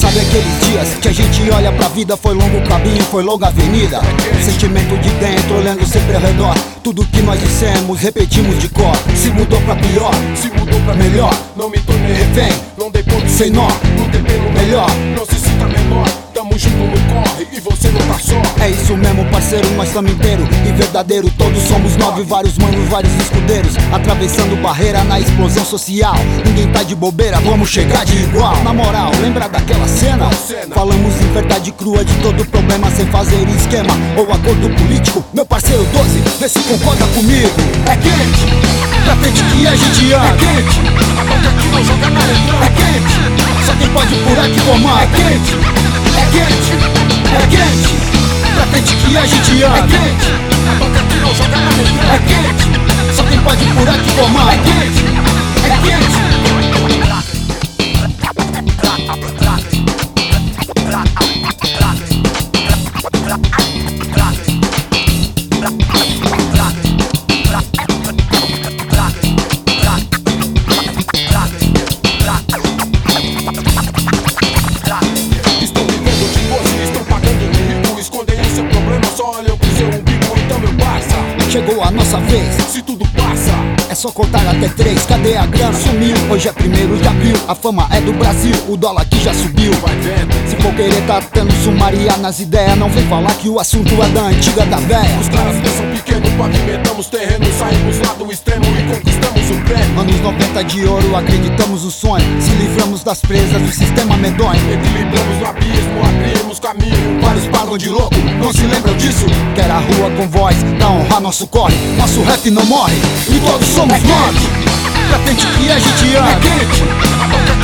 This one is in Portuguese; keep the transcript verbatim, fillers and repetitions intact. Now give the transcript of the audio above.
Sabe aqueles dias que a gente olha pra vida, foi longo caminho, foi longa avenida. Sentimento de dentro, olhando sempre ao redor. Tudo que nós dissemos, repetimos de cor. Se mudou pra pior, se mudou pra melhor. Não me tornei refém, não dei ponto sem nó. Lutei pelo melhor, não se sinta menor. Tamo junto no corre e você não tá só. É isso mesmo, parceiro, nós tamo inteiro e verdadeiro. Todos somos nove, vários manos, vários escudeiros, atravessando barreira na explosão social. Ninguém tá de bobeira, vamos chegar de igual. Na moral, lembra daquela cena? Falamos em verdade crua de todo problema, sem fazer esquema ou acordo político. Meu parceiro doze, vê se concorda comigo. É quente, pra frente que a gente anda. É quente, a boca aqui não joga na letra. É quente, só quem pode por aqui comanda. É quente, é quente, é quente, pra frente que a gente anda. É quente, a boca aqui não joga na letra. É quente, só quem pode por aqui comanda. É quente, é quente. Chegou a nossa vez, se tudo passa, é só contar até três. Cadê a grana? Sumiu, hoje é primeiro de abril. A fama é do Brasil, o dólar aqui já subiu. Vai vendo, se for querer tá tendo sumaria nas ideias. Não vem falar que o assunto é da antiga da véia. Os caras pensam pequeno, pavimentamos terreno. Saímos lá do extremo e conquistamos o prêmio. Anos noventa de ouro, acreditamos no sonho. Se livramos das presas do sistema medonho. Equilibramos o abismo, abrimos caminho. Vários pagam de louco, não se lembram disso? Quer a rua com voz, pra honrar nosso corre. Nosso rap não morre, e todos somos nós. Pra frente que a gente anda. É quente, a boca